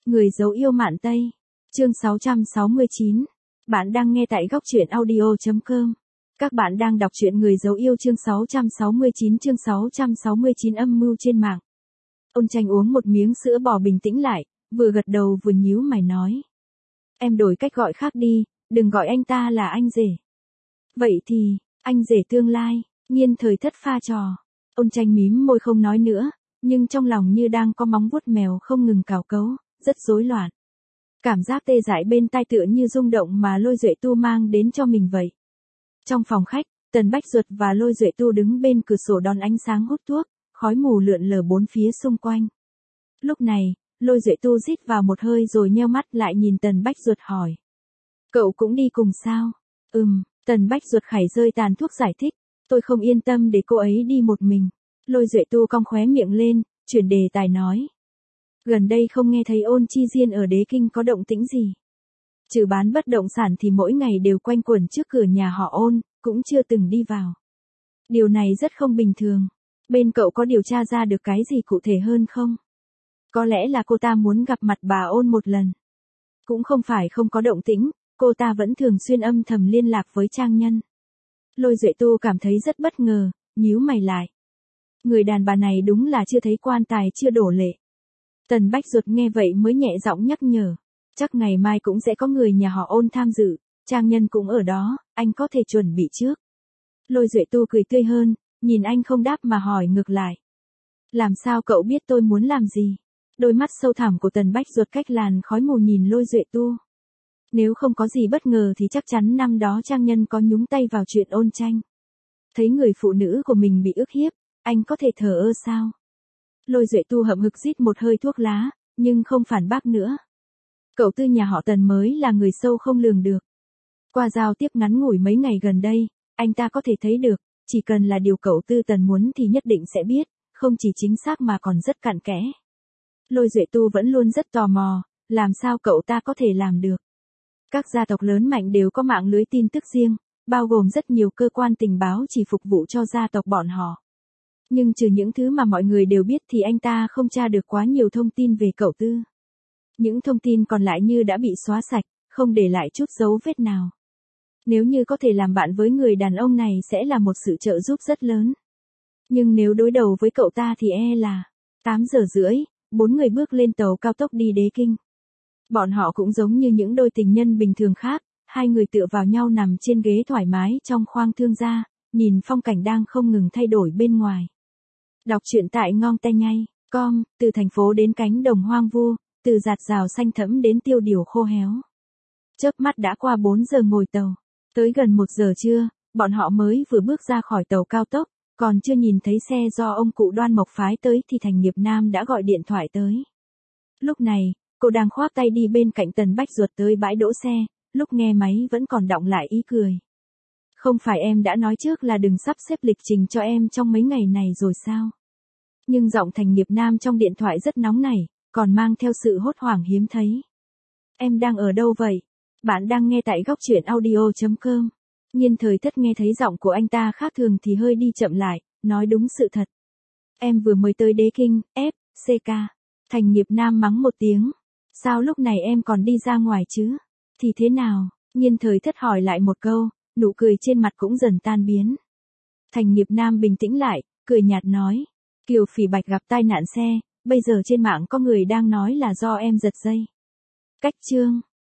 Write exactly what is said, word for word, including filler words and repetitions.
Người dấu yêu Mạn Tây. Chương sáu trăm sáu mươi chín. Bạn đang nghe tại góc truyện audio chấm com. Các bạn đang đọc truyện Người dấu yêu chương sáu trăm sáu mươi chín chương sáu trăm sáu mươi chín âm mưu trên mạng. Ôn Tranh uống một miếng sữa bò bình tĩnh lại, vừa gật đầu vừa nhíu mày nói. Em đổi cách gọi khác đi, đừng gọi anh ta là anh rể. Vậy thì, anh rể tương lai, Nhiên Thời Thất pha trò. Ôn Tranh mím môi không nói nữa, nhưng trong lòng như đang có móng vuốt mèo không ngừng cào cấu, rất rối loạn. Cảm giác tê dại bên tai tựa như rung động mà Lôi Duệ Tu mang đến cho mình vậy. Trong phòng khách, Tần Bách Duật và Lôi Duệ Tu đứng bên cửa sổ đón ánh sáng hút thuốc, khói mù lượn lờ bốn phía xung quanh. Lúc này, Lôi Duệ Tu rít vào một hơi rồi nheo mắt lại nhìn Tần Bách Duật hỏi. Cậu cũng đi cùng sao? Ừm, Tần Bách Duật khảy rơi tàn thuốc giải thích, tôi không yên tâm để cô ấy đi một mình. Lôi Duệ Tu cong khóe miệng lên, chuyển đề tài nói. Gần đây không nghe thấy Ôn Chi Diên ở Đế Kinh có động tĩnh gì. Trừ bán bất động sản thì mỗi ngày đều quanh quẩn trước cửa nhà họ Ôn, cũng chưa từng đi vào. Điều này rất không bình thường. Bên cậu có điều tra ra được cái gì cụ thể hơn không? Có lẽ là cô ta muốn gặp mặt bà Ôn một lần. Cũng không phải không có động tĩnh, cô ta vẫn thường xuyên âm thầm liên lạc với Trang Nhân. Lôi Duệ Tu cảm thấy rất bất ngờ, nhíu mày lại. Người đàn bà này đúng là chưa thấy quan tài chưa đổ lệ. Tần Bách Duật nghe vậy mới nhẹ giọng nhắc nhở. Chắc ngày mai cũng sẽ có người nhà họ Ôn tham dự, Trang Nhân cũng ở đó, anh có thể chuẩn bị trước. Lôi Duệ Tu cười tươi hơn, nhìn anh không đáp mà hỏi ngược lại. Làm sao cậu biết tôi muốn làm gì? Đôi mắt sâu thẳm của Tần Bách Duật cách làn khói mù nhìn Lôi Duệ Tu. Nếu không có gì bất ngờ thì chắc chắn năm đó Trang Nhân có nhúng tay vào chuyện Ôn Tranh. Thấy người phụ nữ của mình bị ức hiếp, anh có thể thờ ơ sao? Lôi Duệ Tu hậm hực rít một hơi thuốc lá, nhưng không phản bác nữa. Cậu Tư nhà họ Tần mới là người sâu không lường được. Qua giao tiếp ngắn ngủi mấy ngày gần đây, anh ta có thể thấy được, chỉ cần là điều cậu Tư Tần muốn thì nhất định sẽ biết, không chỉ chính xác mà còn rất cặn kẽ. Lôi Duệ Tu vẫn luôn rất tò mò, làm sao cậu ta có thể làm được. Các gia tộc lớn mạnh đều có mạng lưới tin tức riêng, bao gồm rất nhiều cơ quan tình báo chỉ phục vụ cho gia tộc bọn họ. Nhưng trừ những thứ mà mọi người đều biết thì anh ta không tra được quá nhiều thông tin về cậu Tư. Những thông tin còn lại như đã bị xóa sạch, không để lại chút dấu vết nào. Nếu như có thể làm bạn với người đàn ông này sẽ là một sự trợ giúp rất lớn. Nhưng nếu đối đầu với cậu ta thì e là tám giờ rưỡi, bốn người bước lên tàu cao tốc đi Đế Kinh. Bọn họ cũng giống như những đôi tình nhân bình thường khác, hai người tựa vào nhau nằm trên ghế thoải mái trong khoang thương gia, nhìn phong cảnh đang không ngừng thay đổi bên ngoài. Đọc truyện tại ngon tay nhây com, từ thành phố đến cánh đồng hoang vu, từ giạt rào xanh thẫm đến tiêu điều khô héo. Chớp mắt đã qua bốn giờ ngồi tàu, tới gần một giờ trưa, bọn họ mới vừa bước ra khỏi tàu cao tốc, còn chưa nhìn thấy xe do ông cụ Đoan Mộc phái tới thì Thành Nghiệp Nam đã gọi điện thoại tới. Lúc này, cô đang khoác tay đi bên cạnh Tần Bách Duật tới bãi đỗ xe, lúc nghe máy vẫn còn đọng lại ý cười. Không phải em đã nói trước là đừng sắp xếp lịch trình cho em trong mấy ngày này rồi sao? Nhưng giọng Thành Nghiệp Nam trong điện thoại rất nóng nảy, còn mang theo sự hốt hoảng hiếm thấy. Em đang ở đâu vậy? Bạn đang nghe tại góc truyện audio chấm com. Nhiên Thời Thất nghe thấy giọng của anh ta khác thường thì hơi đi chậm lại, nói đúng sự thật. Em vừa mới tới Đế Kinh, F, C K. Thành Nghiệp Nam mắng một tiếng. Sao lúc này em còn đi ra ngoài chứ? Thì thế nào? Nhiên Thời Thất hỏi lại một câu, nụ cười trên mặt cũng dần tan biến. Thành Nghiệp Nam bình tĩnh lại, cười nhạt nói. Kiều Phỉ Bạch gặp tai nạn xe, bây giờ trên mạng có người đang nói là do em giật dây. Cách chương.